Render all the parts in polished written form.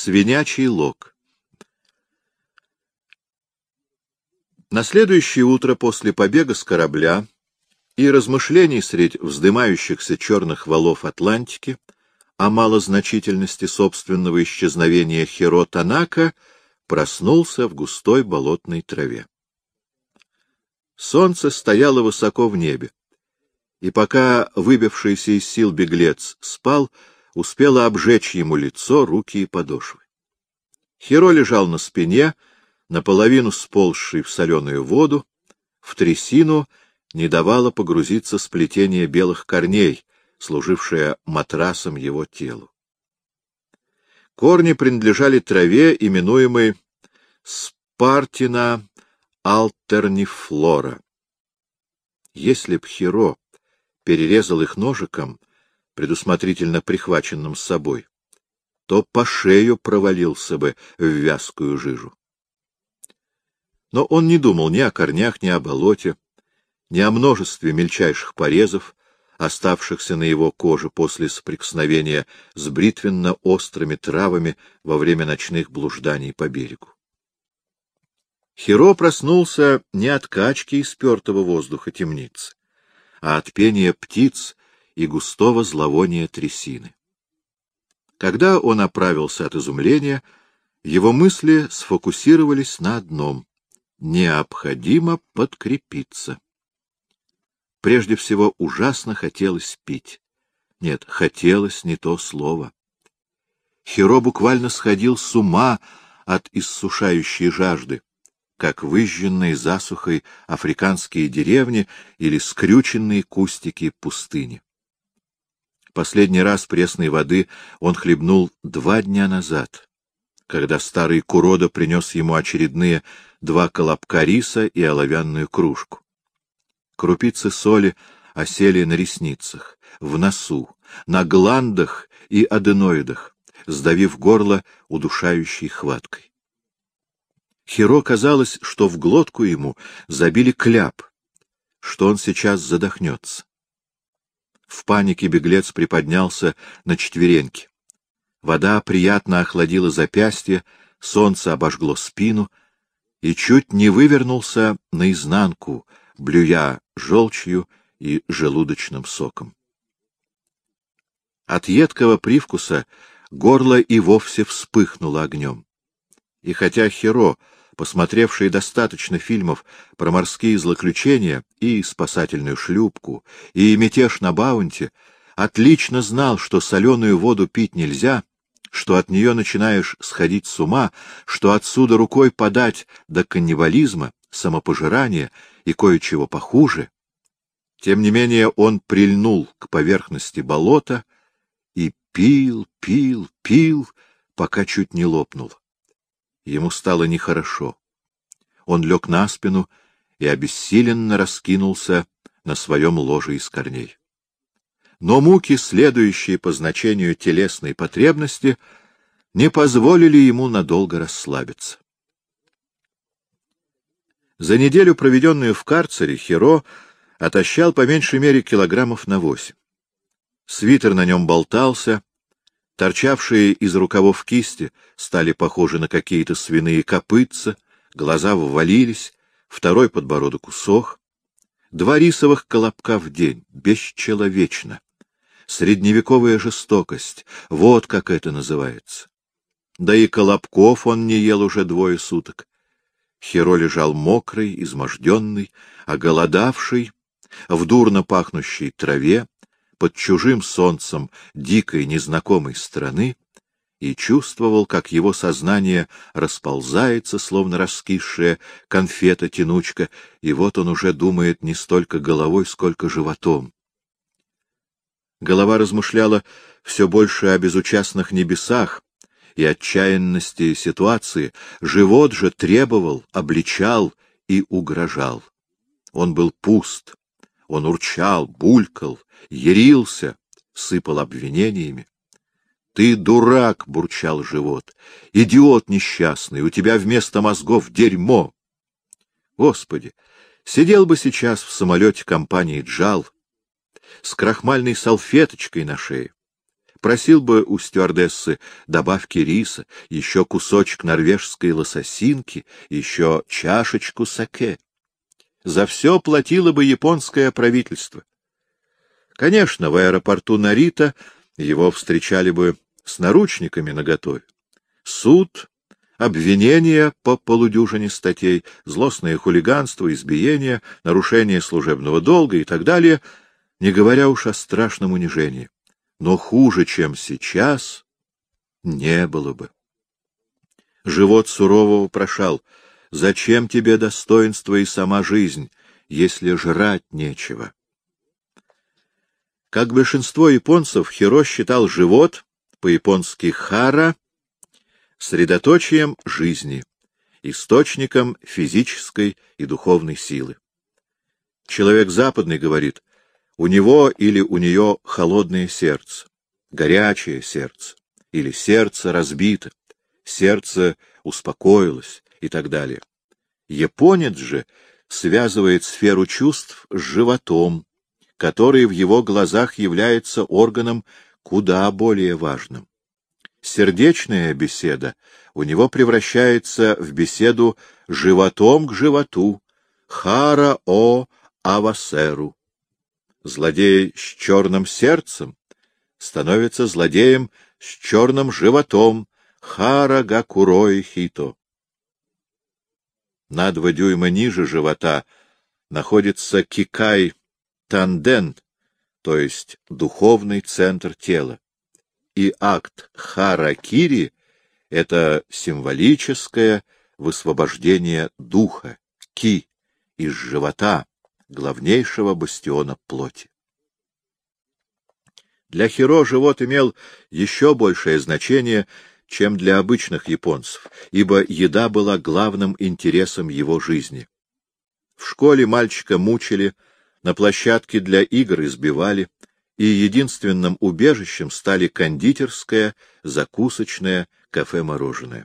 Свинячий лог. На следующее утро после побега с корабля и размышлений средь вздымающихся черных валов Атлантики о малозначительности собственного исчезновения Хиро Танака проснулся в густой болотной траве. Солнце стояло высоко в небе, и пока выбившийся из сил беглец спал, успело обжечь ему лицо, руки и подошвы. Хиро лежал на спине, наполовину сползший в соленую воду, в трясину не давало погрузиться сплетение белых корней, служившее матрасом его телу. Корни принадлежали траве, именуемой Спартина альтернифлора. Если б Хиро перерезал их ножиком, предусмотрительно прихваченным с собой, то по шею провалился бы в вязкую жижу. Но он не думал ни о корнях, ни о болоте, ни о множестве мельчайших порезов, оставшихся на его коже после соприкосновения с бритвенно-острыми травами во время ночных блужданий по берегу. Хиро проснулся не от качки и спертого воздуха темницы, а от пения птиц и густого зловония трясины. Когда он оправился от изумления, его мысли сфокусировались на одном — необходимо подкрепиться. Прежде всего, ужасно хотелось пить. Нет, хотелось не то слово. Хиро буквально сходил с ума от иссушающей жажды, как выжженные засухой африканские деревни или скрюченные кустики пустыни. Последний раз пресной воды он хлебнул 2 дня назад, когда старый Курода принес ему очередные 2 колобка риса и оловянную кружку. Крупицы соли осели на ресницах, в носу, на гландах и аденоидах, сдавив горло удушающей хваткой. Хиро казалось, что в глотку ему забили кляп, что он сейчас задохнется. В панике беглец приподнялся на четвереньки. Вода приятно охладила запястье, солнце обожгло спину и чуть не вывернулся наизнанку, блюя желчью и желудочным соком. От едкого привкуса горло и вовсе вспыхнуло огнем. И хотя Хиро, посмотревший достаточно фильмов про морские злоключения и спасательную шлюпку, и мятеж на Баунти, отлично знал, что соленую воду пить нельзя, что от нее начинаешь сходить с ума, что отсюда рукой подать до каннибализма, самопожирания и кое-чего похуже, тем не менее он прильнул к поверхности болота и пил, пока чуть не лопнул. Ему стало нехорошо. Он лег на спину и обессиленно раскинулся на своем ложе из корней. Но муки, следующие по значению телесной потребности, не позволили ему надолго расслабиться. За неделю, проведенную в карцере, Хиро отощал по меньшей мере килограммов на 8. Свитер на нем болтался, торчавшие из рукавов кисти стали похожи на какие-то свиные копытца, глаза ввалились, второй подбородок усох. 2 рисовых колобка в день, бесчеловечно. Средневековая жестокость, вот как это называется. Да и колобков он не ел уже 2 суток. Хиро лежал мокрый, изможденный, оголодавший, в дурно пахнущей траве, под чужим солнцем дикой незнакомой страны, и чувствовал, как его сознание расползается, словно раскисшая конфета-тянучка, и вот он уже думает не столько головой, сколько животом. Голова размышляла все больше о безучастных небесах и отчаянности ситуации, живот же требовал, обличал и угрожал. Он был пуст, он урчал, булькал, ярился, сыпал обвинениями. «Ты дурак!» — бурчал живот. «Идиот несчастный! У тебя вместо мозгов дерьмо!» Господи! Сидел бы сейчас в самолете компании «Джал» с крахмальной салфеточкой на шее, просил бы у стюардессы добавки риса, еще кусочек норвежской лососинки, еще чашечку саке. За все платило бы японское правительство. Конечно, в аэропорту Нарита его встречали бы с наручниками наготове. Суд, обвинения по полудюжине статей, злостное хулиганство, избиение, нарушение служебного долга и так далее, не говоря уж о страшном унижении. Но хуже, чем сейчас, не было бы. Живот сурово вопрошал: зачем тебе достоинство и сама жизнь, если жрать нечего? Как большинство японцев, Хиро считал живот, по-японски хара, средоточием жизни, источником физической и духовной силы. Человек западный говорит: у него или у нее холодное сердце, горячее сердце, или сердце разбито, сердце успокоилось и так далее. Японец же связывает сферу чувств с животом, который в его глазах является органом куда более важным. Сердечная беседа у него превращается в беседу животом к животу, хара-о авасеру. Злодей с черным сердцем становится злодеем с черным животом, хара-га-курой хито. На 2 дюйма ниже живота находится кикай-танден, то есть духовный центр тела. И акт харакири — это символическое высвобождение духа, ки, из живота, главнейшего бастиона плоти. Для Хиро живот имел еще большее значение, чем для обычных японцев, ибо еда была главным интересом его жизни. В школе мальчика мучили, на площадке для игр избивали, и единственным убежищем стали кондитерское, закусочное, кафе-мороженое.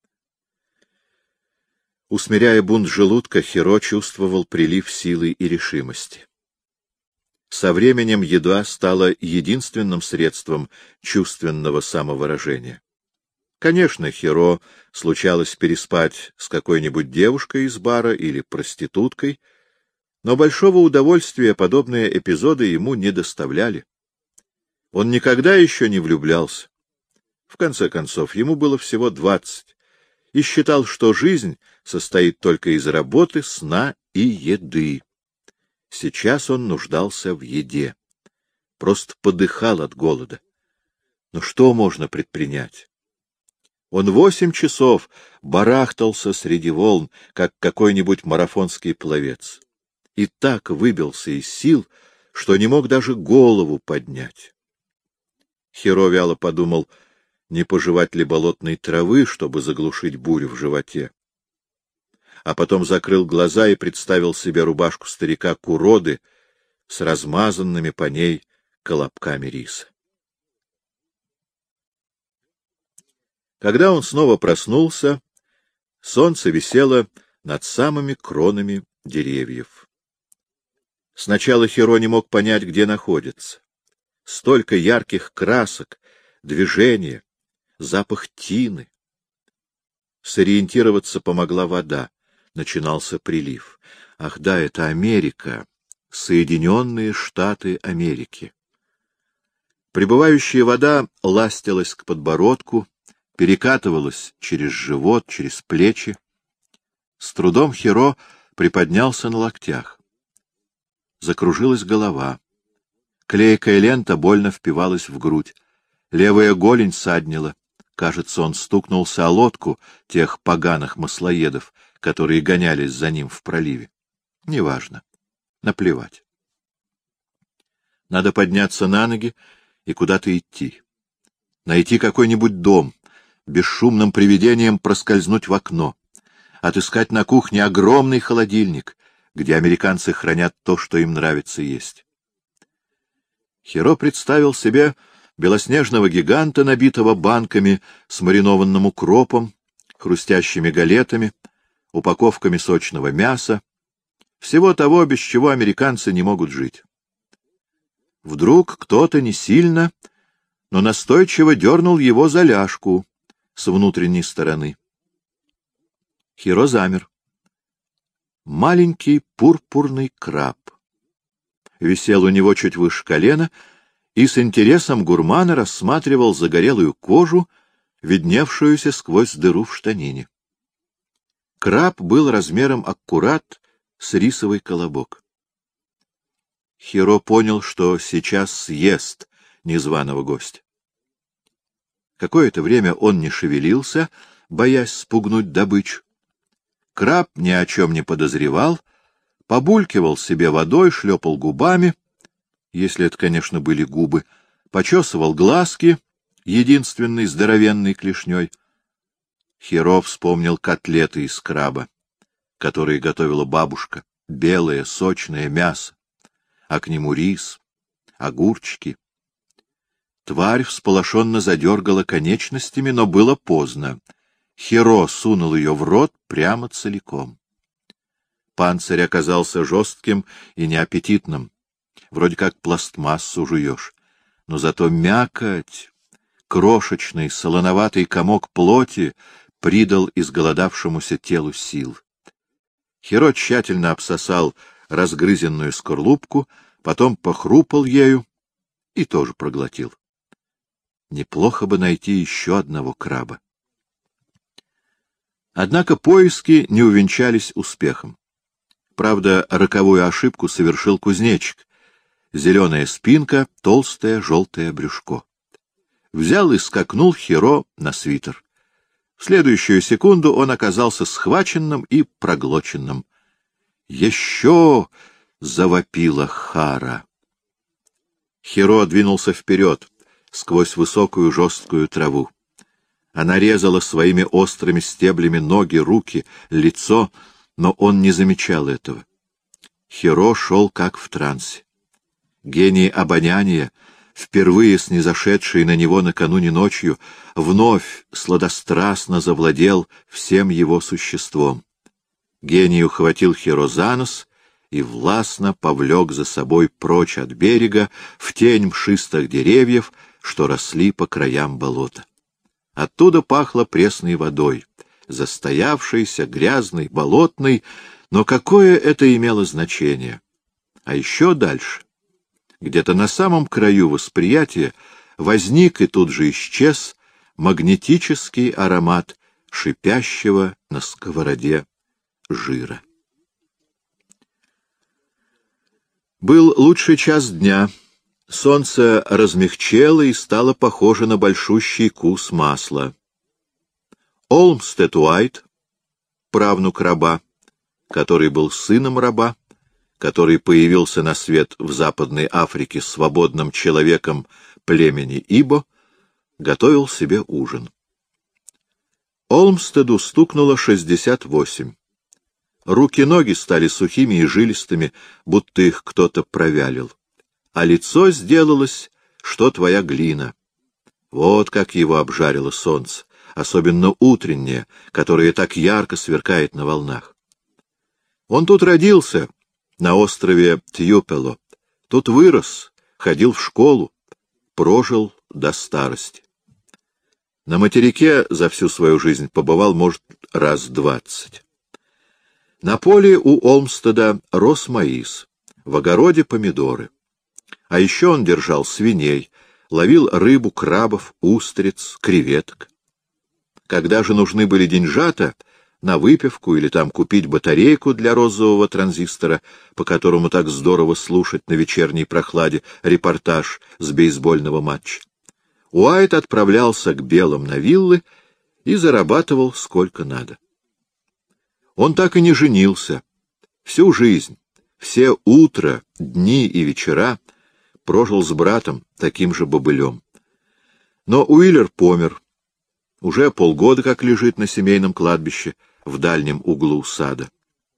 Усмиряя бунт желудка, Хиро чувствовал прилив силы и решимости. Со временем еда стала единственным средством чувственного самовыражения. Конечно, Хиро случалось переспать с какой-нибудь девушкой из бара или проституткой, но большого удовольствия подобные эпизоды ему не доставляли. Он никогда еще не влюблялся. В конце концов, ему было всего 20, и считал, что жизнь состоит только из работы, сна и еды. Сейчас он нуждался в еде, просто подыхал от голода. Но что можно предпринять? Он 8 часов барахтался среди волн, как какой-нибудь марафонский пловец, и так выбился из сил, что не мог даже голову поднять. Хиро вяло подумал, не пожевать ли болотной травы, чтобы заглушить бурю в животе. А потом закрыл глаза и представил себе рубашку старика Куроды с размазанными по ней колобками риса. Когда он снова проснулся, солнце висело над самыми кронами деревьев. Сначала Хиро не мог понять, где находится. Столько ярких красок, движения, запах тины. Сориентироваться помогла вода. Начинался прилив. Ах да, это Америка, Соединенные Штаты Америки. Прибывающая вода ластилась к подбородку, перекатывалась через живот, через плечи. С трудом Хиро приподнялся на локтях. Закружилась голова. Клейкая лента больно впивалась в грудь. Левая голень саднила. Кажется, он стукнулся о лодку тех поганых маслоедов, которые гонялись за ним в проливе. Неважно. Наплевать. Надо подняться на ноги и куда-то идти. Найти какой-нибудь дом, бесшумным привидением проскользнуть в окно, отыскать на кухне огромный холодильник, где американцы хранят то, что им нравится есть. Хиро представил себе белоснежного гиганта, набитого банками с маринованным укропом, хрустящими галетами, упаковками сочного мяса, всего того, без чего американцы не могут жить. Вдруг кто-то не сильно, но настойчиво дернул его за ляжку с внутренней стороны. Хиро замер. Маленький пурпурный краб висел у него чуть выше колена и с интересом гурмана рассматривал загорелую кожу, видневшуюся сквозь дыру в штанине. Краб был размером аккурат с рисовый колобок. Хиро понял, что сейчас съест незваного гостя. Какое-то время он не шевелился, боясь спугнуть добычу. Краб ни о чем не подозревал, побулькивал себе водой, шлепал губами, если это, конечно, были губы, почесывал глазки, единственной здоровенной клешней. Хиро вспомнил котлеты из краба, которые готовила бабушка, белое, сочное мясо, а к нему рис, огурчики. Тварь всполошенно задергала конечностями, но было поздно. Хиро сунул ее в рот прямо целиком. Панцирь оказался жестким и неаппетитным. Вроде как пластмассу жуешь. Но зато мякоть, крошечный солоноватый комок плоти придал изголодавшемуся телу сил. Хиро тщательно обсосал разгрызенную скорлупку, потом похрупал ею и тоже проглотил. Неплохо бы найти еще одного краба. Однако поиски не увенчались успехом. Правда, роковую ошибку совершил кузнечик. Зеленая спинка, толстое желтое брюшко. Взял и скакнул Хиро на свитер. В следующую секунду он оказался схваченным и проглоченным. «Еще!» — завопила Хара. Хиро двинулся вперед, сквозь высокую жесткую траву. Она резала своими острыми стеблями ноги, руки, лицо, но он не замечал этого. Хиро шел как в трансе. Гений обоняния, впервые снизошедший на него накануне ночью, вновь сладострастно завладел всем его существом. Гений ухватил Хиро за нос и властно повлек за собой прочь от берега в тень мшистых деревьев, что росли по краям болота. Оттуда пахло пресной водой, застоявшейся, грязной, болотной, но какое это имело значение? А еще дальше, где-то на самом краю восприятия, возник и тут же исчез магнетический аромат шипящего на сковороде жира. Был лучший час дня. Солнце размягчело и стало похоже на большущий кус масла. Олмстед Уайт, правнук раба, который был сыном раба, который появился на свет в Западной Африке свободным человеком племени Ибо, готовил себе ужин. Олмстеду стукнуло 68. Руки-ноги стали сухими и жилистыми, будто их кто-то провялил. А лицо сделалось, что твоя глина. Вот как его обжарило солнце, особенно утреннее, которое так ярко сверкает на волнах. Он тут родился, на острове Тьюпело, тут вырос, ходил в школу, прожил до старости. На материке за всю свою жизнь побывал, может, раз 20. На поле у Олмстеда рос маис, в огороде помидоры. А еще он держал свиней, ловил рыбу, крабов, устриц, креветок. Когда же нужны были деньжата на выпивку или там купить батарейку для розового транзистора, по которому так здорово слушать на вечерней прохладе репортаж с бейсбольного матча, Уайт отправлялся к белым на виллы и зарабатывал сколько надо. Он так и не женился. Всю жизнь, все утра, дни и вечера прожил с братом, таким же бобылем. Но Уиллер помер. Уже полгода как лежит на семейном кладбище в дальнем углу сада.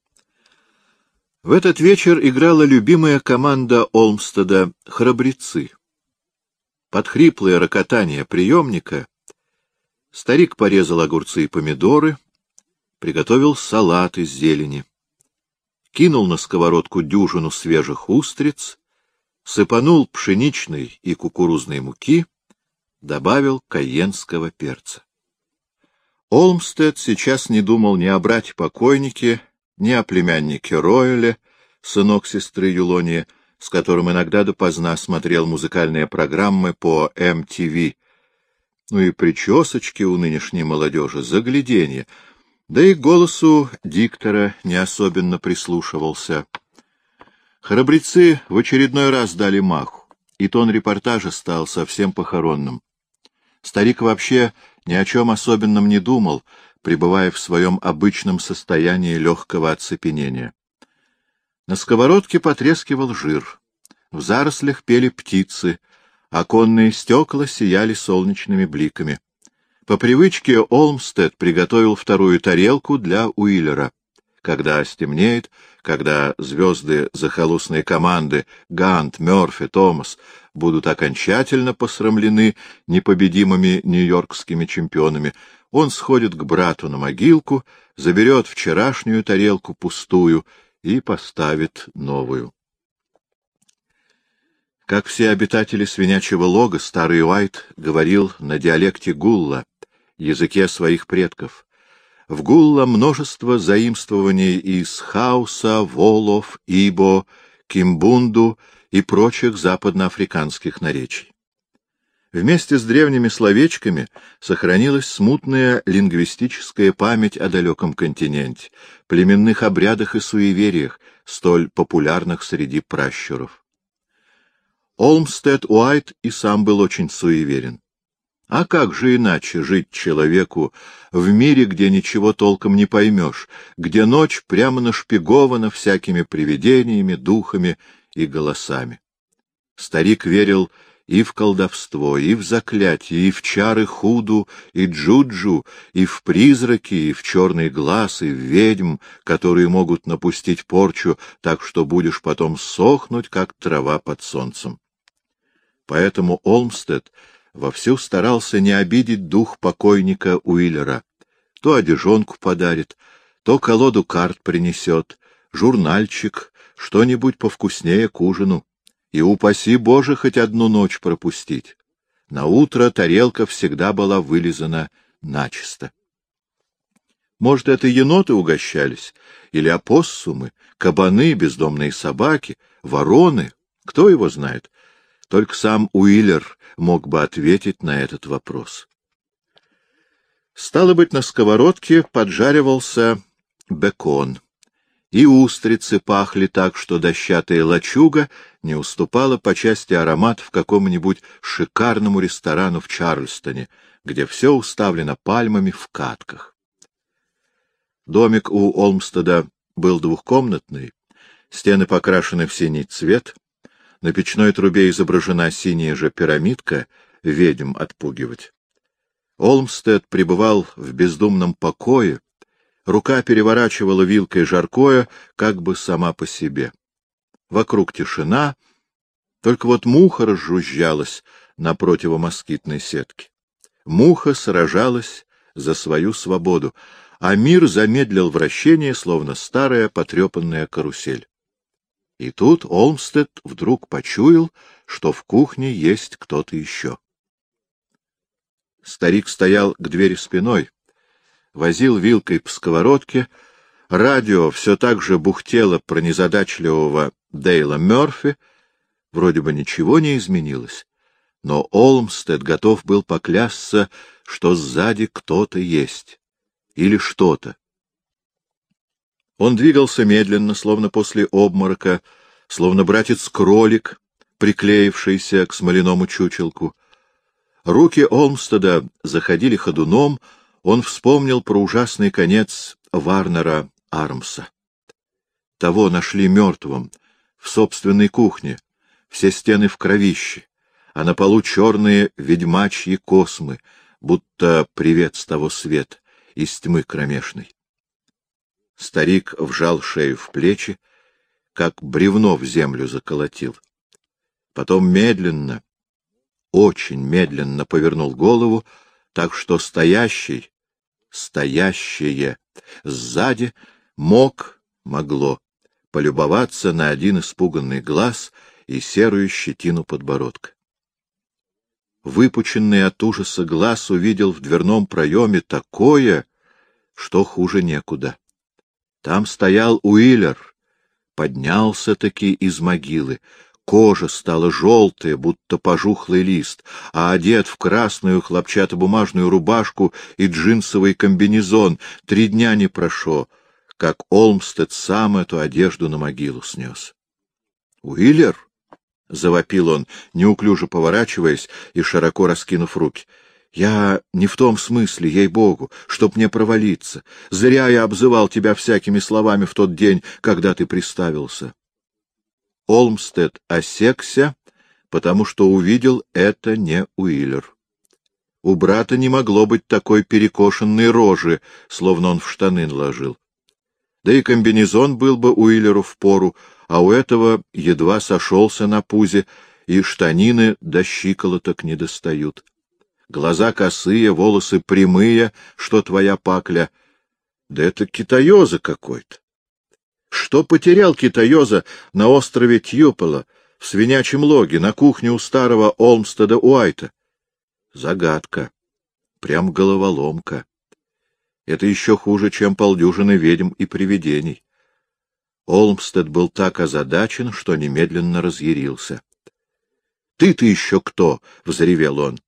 В этот вечер играла любимая команда Олмстеда «Храбрецы». Под хриплое рокотание приемника старик порезал огурцы и помидоры, приготовил салат из зелени, кинул на сковородку дюжину свежих устриц, сыпанул пшеничной и кукурузной муки, добавил кайенского перца. Олмстед сейчас не думал ни о брате-покойнике, ни о племяннике Ройле, сынок сестры Юлонии, с которым иногда допоздна смотрел музыкальные программы по MTV. Ну и причесочки у нынешней молодежи, загляденье. Да и к голосу диктора не особенно прислушивался. Храбрецы в очередной раз дали маху, и тон репортажа стал совсем похоронным. Старик вообще ни о чем особенном не думал, пребывая в своем обычном состоянии легкого оцепенения. На сковородке потрескивал жир, в зарослях пели птицы, оконные стекла сияли солнечными бликами. По привычке Олмстед приготовил вторую тарелку для Уиллера. Когда стемнеет, когда звезды захолустной команды Гант, Мёрфи, Томас будут окончательно посрамлены непобедимыми нью-йоркскими чемпионами, он сходит к брату на могилку, заберет вчерашнюю тарелку пустую и поставит новую. Как все обитатели свинячьего лога, старый Уайт говорил на диалекте гулла, языке своих предков. В гулла множество заимствований из Хауса, Волов, Ибо, Кимбунду и прочих западноафриканских наречий. Вместе с древними словечками сохранилась смутная лингвистическая память о далеком континенте, племенных обрядах и суевериях, столь популярных среди пращуров. Олмстед Уайт и сам был очень суеверен. А как же иначе жить человеку в мире, где ничего толком не поймешь, где ночь прямо нашпигована всякими привидениями, духами и голосами? Старик верил и в колдовство, и в заклятие, и в чары худу, и джуджу, и в призраки, и в черный глаз, и в ведьм, которые могут напустить порчу так, что будешь потом сохнуть, как трава под солнцем. Поэтому Олмстед вовсю старался не обидеть дух покойника Уиллера. То одежонку подарит, то колоду карт принесет, журнальчик, что-нибудь повкуснее к ужину. И упаси Боже хоть одну ночь пропустить. Наутро тарелка всегда была вылизана начисто. Может, это еноты угощались, или опоссумы, кабаны, бездомные собаки, вороны, кто его знает. Только сам Уиллер мог бы ответить на этот вопрос. Стало быть, на сковородке поджаривался бекон, и устрицы пахли так, что дощатая лачуга не уступала по части ароматов какому-нибудь шикарному ресторану в Чарльстоне, где все уставлено пальмами в катках. Домик у Олмстеда был двухкомнатный, стены покрашены в синий цвет, на печной трубе изображена синяя же пирамидка, ведьм отпугивать. Олмстед пребывал в бездумном покое, рука переворачивала вилкой жаркое, как бы сама по себе. Вокруг тишина, только вот муха разжужжалась на противомоскитной сетке. Муха сражалась за свою свободу, а мир замедлил вращение, словно старая потрепанная карусель. И тут Олмстед вдруг почуял, что в кухне есть кто-то еще. Старик стоял к двери спиной, возил вилкой по сковородке, радио все так же бухтело про незадачливого Дейла Мёрфи, вроде бы ничего не изменилось, но Олмстед готов был поклясться, что сзади кто-то есть или что-то. Он двигался медленно, словно после обморока, словно братец-кролик, приклеившийся к смоляному чучелку. Руки Олмстеда заходили ходуном, он вспомнил про ужасный конец Варнера Армса. Того нашли мертвым, в собственной кухне, все стены в кровище, а на полу черные ведьмачьи космы, будто привет с того света, из тьмы кромешной. Старик вжал шею в плечи, как бревно в землю заколотил. Потом медленно, очень медленно повернул голову, так что стоящее сзади могло полюбоваться на один испуганный глаз и серую щетину подбородка. выпученный от ужаса глаз увидел в дверном проеме такое, что хуже некуда. Там стоял Уиллер, поднялся-таки из могилы. Кожа стала желтая, будто пожухлый лист, а одет в красную хлопчатобумажную рубашку и джинсовый комбинезон. 3 дня не прошло, как Олмстед сам эту одежду на могилу снес. — Уиллер! — завопил он, неуклюже поворачиваясь и широко раскинув руки. — Я не в том смысле, ей-богу, чтоб мне провалиться. Зря я обзывал тебя всякими словами в тот день, когда ты приставился. Олмстед осекся, потому что увидел — это не Уиллер. У брата не могло быть такой перекошенной рожи, словно он в штаны наложил. Да и комбинезон был бы Уиллеру впору, а у этого едва сошелся на пузе, и штанины до щиколоток не достают. Глаза косые, волосы прямые, что твоя пакля. Да это китаёза какой-то. Что потерял китаёза на острове Тьюпола, в свинячьем логе, на кухне у старого Олмстеда Уайта? Загадка. Прям головоломка. Это еще хуже, чем 50 ведьм и привидений. Олмстед был так озадачен, что немедленно разъярился. — Ты-то еще кто? — взревел он.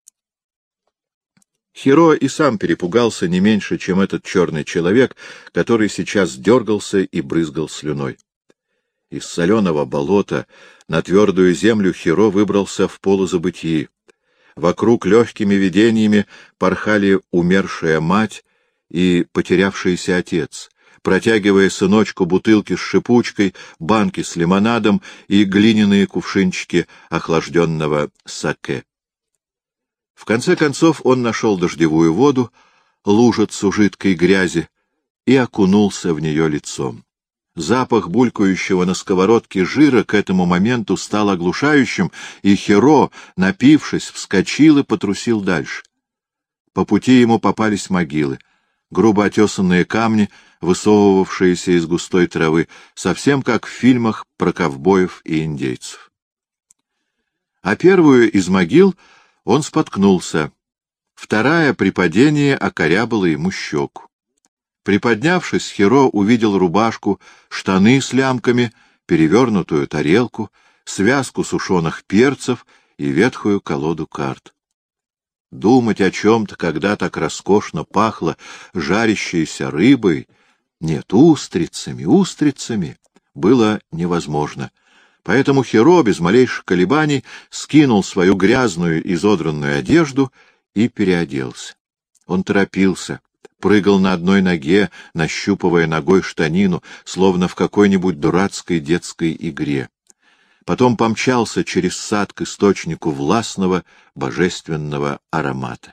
Хиро и сам перепугался не меньше, чем этот черный человек, который сейчас дергался и брызгал слюной. Из соленого болота на твердую землю Хиро выбрался в полузабытии. Вокруг легкими видениями порхали умершая мать и потерявшийся отец, протягивая сыночку бутылки с шипучкой, банки с лимонадом и глиняные кувшинчики охлажденного саке. В конце концов он нашел дождевую воду, лужицу жидкой грязи, и окунулся в нее лицом. Запах булькающего на сковородке жира к этому моменту стал оглушающим, и Хиро, напившись, вскочил и потрусил дальше. По пути ему попались могилы, грубо отесанные камни, высовывавшиеся из густой травы, совсем как в фильмах про ковбоев и индейцев. А первую из могил он споткнулся, вторая при падении окорябала ему щеку. Приподнявшись, Хиро увидел рубашку, штаны с лямками, перевернутую тарелку, связку сушеных перцев и ветхую колоду карт. Думать о чем-то, когда так роскошно пахло жарящейся рыбой, нет, устрицами, было невозможно. Поэтому Хиро без малейших колебаний скинул свою грязную изодранную одежду и переоделся. Он торопился, прыгал на одной ноге, нащупывая ногой штанину, словно в какой-нибудь дурацкой детской игре. Потом помчался через сад к источнику властного божественного аромата.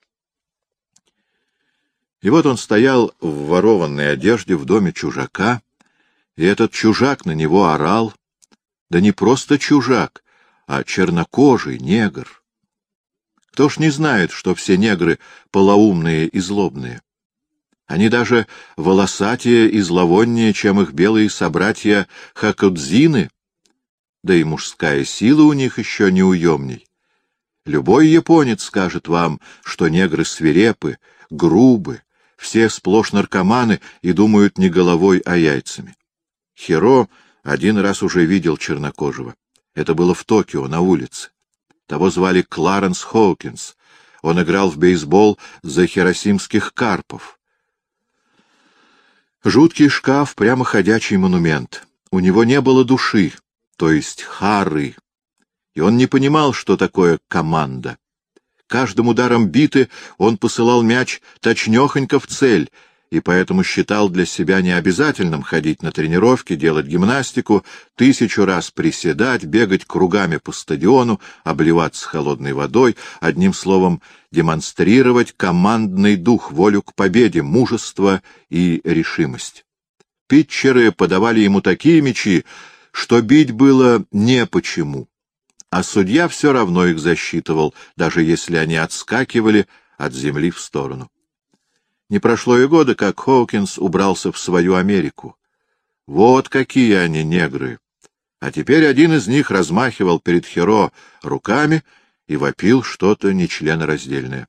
И вот он стоял в ворованной одежде в доме чужака, и этот чужак на него орал. Да не просто чужак, а чернокожий негр. Кто ж не знает, что все негры полоумные и злобные? Они даже волосатее и зловоннее, чем их белые собратья хакудзины, да и мужская сила у них еще неуемней. Любой японец скажет вам, что негры свирепы, грубы, все сплошь наркоманы и думают не головой, а яйцами. Хиро один раз уже видел чернокожего. Это было в Токио, на улице. Того звали Кларенс Хоукинс. Он играл в бейсбол за хиросимских карпов. Жуткий шкаф, прямо ходячий монумент. У него не было души, то есть хары. И он не понимал, что такое команда. Каждым ударом биты он посылал мяч точнёхонько в цель, и поэтому считал для себя необязательным ходить на тренировки, делать гимнастику, 1000 раз приседать, бегать кругами по стадиону, обливаться холодной водой, одним словом, демонстрировать командный дух, волю к победе, мужество и решимость. Питчеры подавали ему такие мячи, что бить было не почему, а судья все равно их засчитывал, даже если они отскакивали от земли в сторону. Не прошло и года, как Хоукинс убрался в свою Америку. Вот какие они, негры! А теперь один из них размахивал перед Хиро руками и вопил что-то нечленораздельное.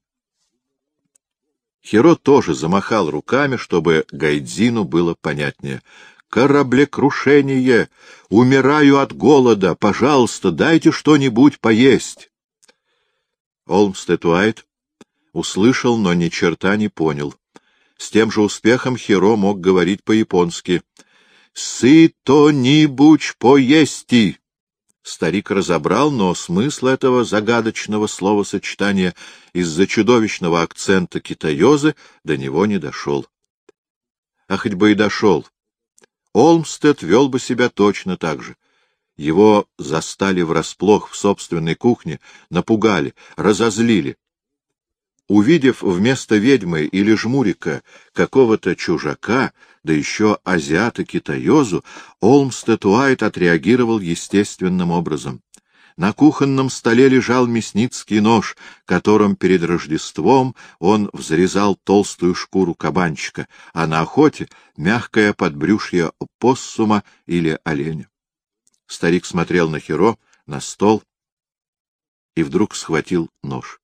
Хиро тоже замахал руками, чтобы Гайдзину было понятнее. «Кораблекрушение! Умираю от голода! Пожалуйста, дайте что-нибудь поесть!» Олмстед Уайт услышал, но ни черта не понял. С тем же успехом Хиро мог говорить по-японски. «Сито-нибудь поести!» Старик разобрал, но смысл этого загадочного словосочетания из-за чудовищного акцента китаёзы до него не дошел. А хоть бы и дошел, Олмстед вел бы себя точно так же. Его застали врасплох в собственной кухне, напугали, разозлили. Увидев вместо ведьмы или жмурика какого-то чужака, да еще азиата-китаёзу, Олмстед Уайт отреагировал естественным образом. На кухонном столе лежал мясницкий нож, которым перед Рождеством он взрезал толстую шкуру кабанчика, а на охоте — мягкое подбрюшье опоссума или оленя. Старик смотрел на Хиро, на стол, и вдруг схватил нож.